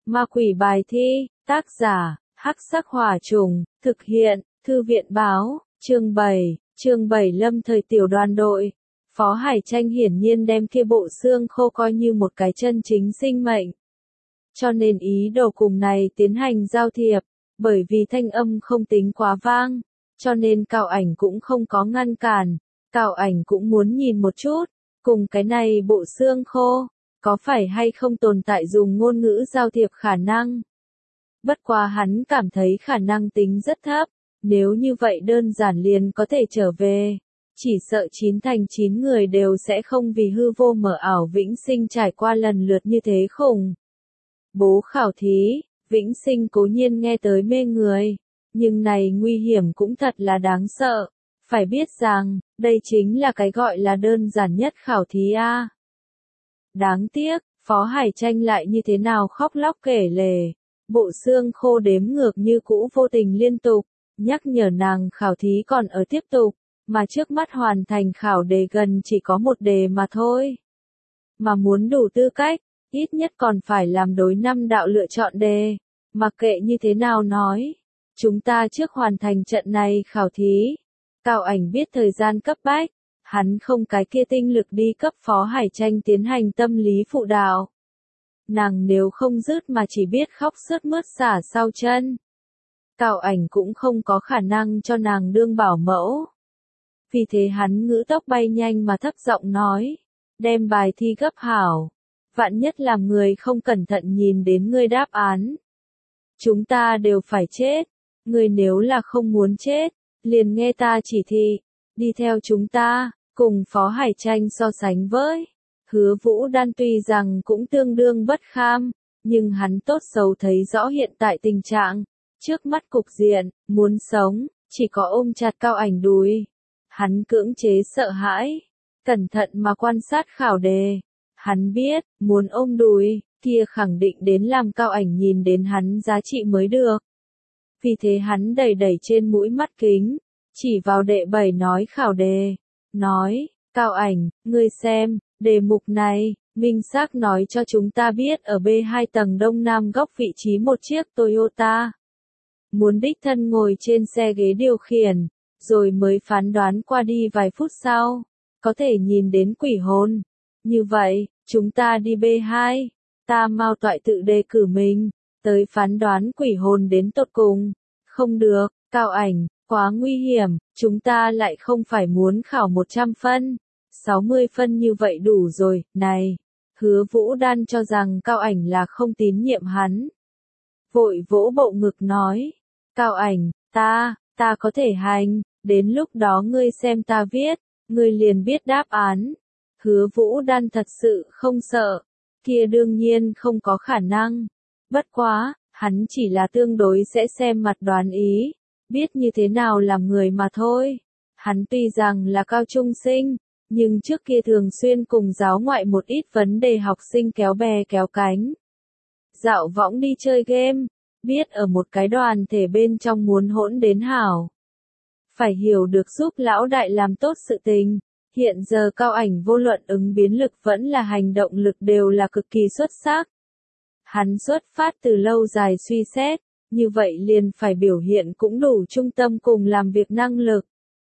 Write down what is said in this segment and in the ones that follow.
Ma quỷ bài thi, tác giả, Hắc Sắc Hỏa Trùng, thực hiện, Thư viện báo, chương 7 lâm thời tiểu đoàn đội. Phó Hải Tranh hiển nhiên đem kia bộ xương khô coi như một cái chân chính sinh mệnh. Cho nên ý đồ cùng này tiến hành giao thiệp, bởi vì thanh âm không tính quá vang, cho nên Cao Ảnh cũng không có ngăn cản. Cao Ảnh cũng muốn nhìn một chút, cùng cái này bộ xương khô, có phải hay không tồn tại dùng ngôn ngữ giao thiệp khả năng. Bất quá hắn cảm thấy khả năng tính rất thấp, nếu như vậy đơn giản liền có thể trở về. Chỉ sợ 9 thành 9 người đều sẽ không vì hư vô mở ảo vĩnh sinh trải qua lần lượt như thế khủng. Bố khảo thí, vĩnh sinh cố nhiên nghe tới mê người, nhưng này nguy hiểm cũng thật là đáng sợ. Phải biết rằng, đây chính là cái gọi là đơn giản nhất khảo thí a. Đáng tiếc, Phó Hải Tranh lại như thế nào khóc lóc kể lể. Bộ xương khô đếm ngược như cũ vô tình liên tục, nhắc nhở nàng khảo thí còn ở tiếp tục, mà trước mắt hoàn thành khảo đề gần chỉ có một đề mà thôi. Mà muốn đủ tư cách, ít nhất còn phải làm đối 5 đạo lựa chọn đề, mặc kệ như thế nào nói. Chúng ta trước hoàn thành trận này khảo thí. Cao Ảnh biết thời gian cấp bách, hắn không cái kia tinh lực đi cấp Phó Hải Tranh tiến hành tâm lý phụ đạo. Nàng nếu không dứt mà chỉ biết khóc sướt mướt xả sau chân. Cao Ảnh cũng không có khả năng cho nàng đương bảo mẫu. Vì thế hắn ngữ tốc bay nhanh mà thấp giọng nói, đem bài thi gấp hảo. Vạn nhất làm người không cẩn thận nhìn đến ngươi đáp án. Chúng ta đều phải chết. Ngươi nếu là không muốn chết, liền nghe ta chỉ thị, đi theo chúng ta, cùng Phó Hải Tranh so sánh với. Hứa Vũ Đan tuy rằng cũng tương đương bất kham, nhưng hắn tốt xấu thấy rõ hiện tại tình trạng, trước mắt cục diện, muốn sống, chỉ có ôm chặt Cao Ảnh đùi. Hắn cưỡng chế sợ hãi, cẩn thận mà quan sát khảo đề. Hắn biết, muốn ôm đùi, kia khẳng định đến làm Cao Ảnh nhìn đến hắn giá trị mới được. Vì thế hắn đẩy trên mũi mắt kính, chỉ vào đệ 7 nói khảo đề, nói, Cao Ảnh, ngươi xem, đề mục này, minh xác nói cho chúng ta biết ở B2 tầng đông nam góc vị trí một chiếc Toyota. Muốn đích thân ngồi trên xe ghế điều khiển, rồi mới phán đoán qua đi vài phút sau, có thể nhìn đến quỷ hồn. Như vậy, chúng ta đi B2, ta mau toại tự đề cử mình, tới phán đoán quỷ hồn đến tột cùng. Không được, Cao Ảnh, quá nguy hiểm, chúng ta lại không phải muốn khảo 100 phân. 60 phân như vậy đủ rồi, này. Hứa Vũ Đan cho rằng Cao Ảnh là không tín nhiệm hắn. Vội vỗ bộ ngực nói, Cao Ảnh, ta có thể hành, đến lúc đó ngươi xem ta viết, ngươi liền biết đáp án. Hứa Vũ Đan thật sự không sợ, kia đương nhiên không có khả năng. Bất quá, hắn chỉ là tương đối sẽ xem mặt đoán ý, biết như thế nào làm người mà thôi. Hắn tuy rằng là cao trung sinh, nhưng trước kia thường xuyên cùng giáo ngoại một ít vấn đề học sinh kéo bè kéo cánh. Dạo võng đi chơi game, biết ở một cái đoàn thể bên trong muốn hỗn đến hảo. Phải hiểu được giúp lão đại làm tốt sự tình. Hiện giờ Cao Ảnh vô luận ứng biến lực vẫn là hành động lực đều là cực kỳ xuất sắc. Hắn xuất phát từ lâu dài suy xét, như vậy liền phải biểu hiện cũng đủ trung tâm cùng làm việc năng lực.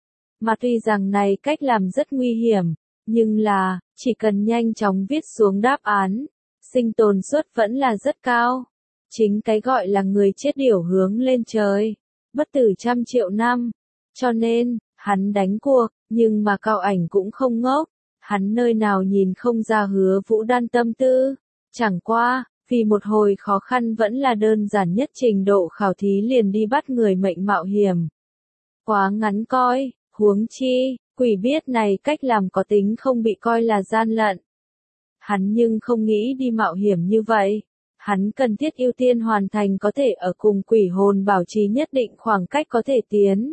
Mà tuy rằng này cách làm rất nguy hiểm, nhưng là, chỉ cần nhanh chóng viết xuống đáp án, sinh tồn suất vẫn là rất cao. Chính cái gọi là người chết điểu hướng lên trời, bất tử 100 triệu năm. Cho nên, hắn đánh cuộc, nhưng mà Cao Ảnh cũng không ngốc, hắn nơi nào nhìn không ra Hứa Vũ Đan tâm tư. Chẳng qua, vì một hồi khó khăn vẫn là đơn giản nhất trình độ khảo thí liền đi bắt người mệnh mạo hiểm. Quá ngắn coi, huống chi, quỷ biết này cách làm có tính không bị coi là gian lận. Hắn nhưng không nghĩ đi mạo hiểm như vậy. Hắn cần thiết ưu tiên hoàn thành có thể ở cùng quỷ hồn bảo trì nhất định khoảng cách có thể tiến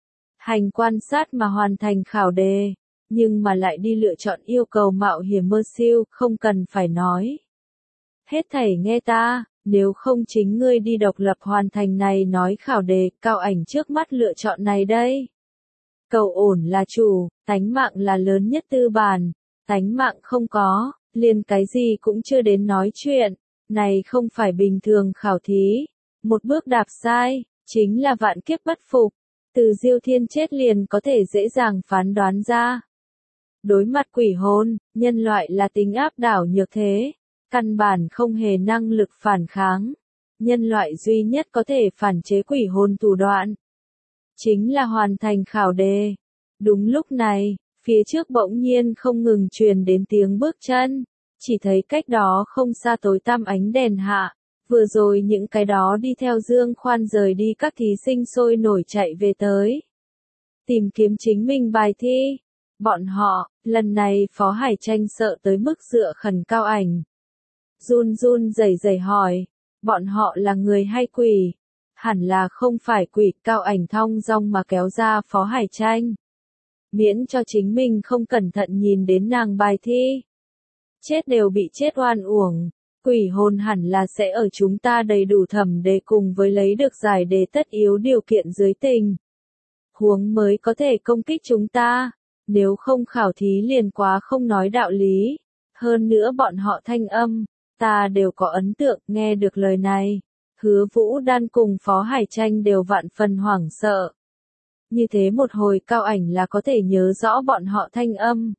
hành quan sát mà hoàn thành khảo đề, nhưng mà lại đi lựa chọn yêu cầu mạo hiểm mơ siêu, không cần phải nói. Hết thảy nghe ta, nếu không chính ngươi đi độc lập hoàn thành này nói khảo đề, Cao Ảnh trước mắt lựa chọn này đây. Cầu ổn là chủ, tánh mạng là lớn nhất tư bản, tánh mạng không có, liền cái gì cũng chưa đến nói chuyện. Này không phải bình thường khảo thí. Một bước đạp sai, chính là vạn kiếp bất phục. Từ Diêu Thiên chết liền có thể dễ dàng phán đoán ra. Đối mặt quỷ hồn, nhân loại là tính áp đảo nhược thế. Căn bản không hề năng lực phản kháng. Nhân loại duy nhất có thể phản chế quỷ hồn thủ đoạn. Chính là hoàn thành khảo đề. Đúng lúc này, phía trước bỗng nhiên không ngừng truyền đến tiếng bước chân. Chỉ thấy cách đó không xa tối tăm ánh đèn hạ. Vừa rồi những cái đó đi theo Dương Khoan rời đi các thí sinh sôi nổi chạy về tới. Tìm kiếm chính mình bài thi. Bọn họ, lần này Phó Hải Tranh sợ tới mức dựa khẩn Cao Ảnh. Run run rẩy rẩy hỏi, bọn họ là người hay quỷ? Hẳn là không phải quỷ. Cao Ảnh thong dong mà kéo ra Phó Hải Tranh. Miễn cho chính mình không cẩn thận nhìn đến nàng bài thi. Chết đều bị chết oan uổng. Quỷ hồn hẳn là sẽ ở chúng ta đầy đủ thẩm đề cùng với lấy được giải đề tất yếu điều kiện dưới tình huống mới có thể công kích chúng ta. Nếu không khảo thí liền quá không nói đạo lý. Hơn nữa bọn họ thanh âm, ta đều có ấn tượng. Nghe được lời này, Hứa Vũ Đan cùng Phó Hải Tranh đều vạn phần hoảng sợ. Như thế một hồi Cao Ảnh là có thể nhớ rõ bọn họ thanh âm.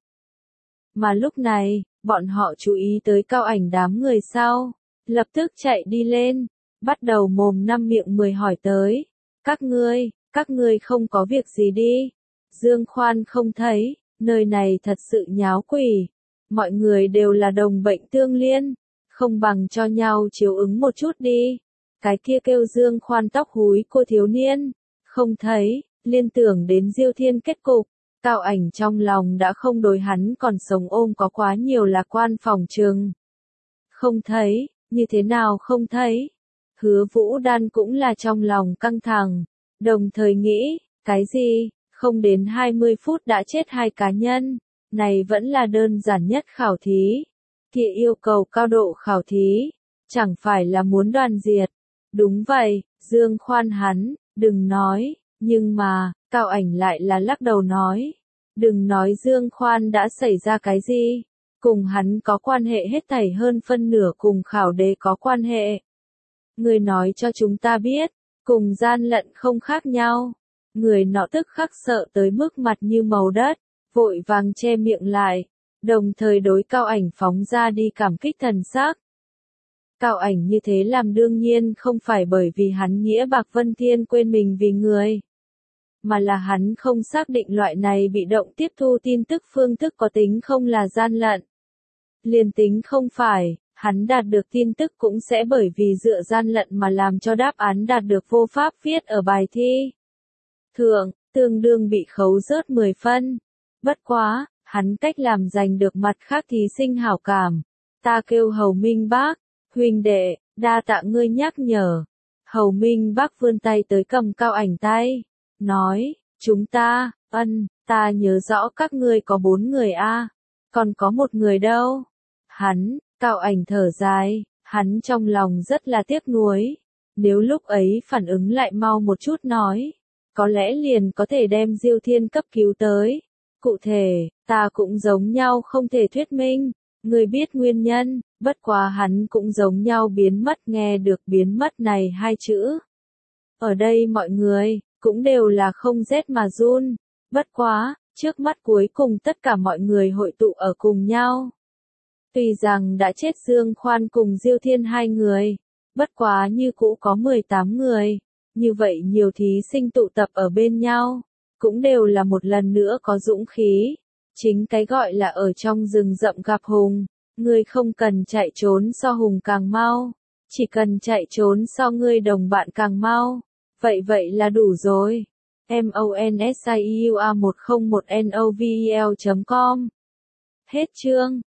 Mà lúc này, bọn họ chú ý tới Cao Ảnh đám người sau, lập tức chạy đi lên, bắt đầu mồm năm miệng mười hỏi tới. Các ngươi không có việc gì đi. Dương Khoan không thấy, nơi này thật sự nháo quỷ. Mọi người đều là đồng bệnh tương liên, không bằng cho nhau chiếu ứng một chút đi. Cái kia kêu Dương Khoan tóc húi cô thiếu niên, không thấy, liên tưởng đến Diêu Thiên kết cục. Cao Ảnh trong lòng đã không đối hắn còn sống ôm có quá nhiều lạc quan phòng trừng. Không thấy, như thế nào không thấy? Hứa Vũ Đan cũng là trong lòng căng thẳng, đồng thời nghĩ, cái gì, không đến 20 phút đã chết hai cá nhân, này vẫn là đơn giản nhất khảo thí. Kia yêu cầu cao độ khảo thí, chẳng phải là muốn đoàn diệt. Đúng vậy, Dương Khoan hắn, đừng nói, nhưng mà, Cao Ảnh lại là lắc đầu nói. Đừng nói Dương Khoan đã xảy ra cái gì, cùng hắn có quan hệ hết thảy hơn phân nửa cùng khảo đề có quan hệ. Người nói cho chúng ta biết, cùng gian lận không khác nhau. Người nọ tức khắc sợ tới mức mặt như màu đất, vội vàng che miệng lại, đồng thời đối Cao Ảnh phóng ra đi cảm kích thần sắc. Cao Ảnh như thế làm đương nhiên không phải bởi vì hắn nghĩa bạc vân thiên quên mình vì người, mà là hắn không xác định loại này bị động tiếp thu tin tức phương thức có tính không là gian lận. Liền tính không phải, hắn đạt được tin tức cũng sẽ bởi vì dựa gian lận mà làm cho đáp án đạt được vô pháp viết ở bài thi. Thượng, tương đương bị khấu rớt 10 phân. Bất quá, hắn cách làm giành được mặt khác thí sinh hảo cảm. Ta kêu Hầu Minh Bác, huynh đệ, đa tạ ngươi nhắc nhở. Hầu Minh Bác vươn tay tới cầm Cao Ảnh tay, nói, chúng ta, ta nhớ rõ các ngươi có 4 người a, còn có một người đâu. Cao Ảnh thở dài, hắn trong lòng rất là tiếc nuối. Nếu lúc ấy phản ứng lại mau một chút nói, có lẽ liền có thể đem Diêu Thiên cấp cứu tới. Cụ thể, ta cũng giống nhau không thể thuyết minh, người biết nguyên nhân, bất quá hắn cũng giống nhau biến mất. Nghe được biến mất này hai chữ. Ở đây mọi người, cũng đều là không rét mà run. Bất quá, trước mắt cuối cùng tất cả mọi người hội tụ ở cùng nhau. Tuy rằng đã chết Dương Khoan cùng Diêu Thiên hai người, bất quá như cũ có 18 người. Như vậy nhiều thí sinh tụ tập ở bên nhau, cũng đều là một lần nữa có dũng khí. Chính cái gọi là ở trong rừng rậm gặp hùng, ngươi không cần chạy trốn so hùng càng mau, chỉ cần chạy trốn so ngươi đồng bạn càng mau. Vậy là đủ rồi. MONSIUA101NOVEL.com Hết chương.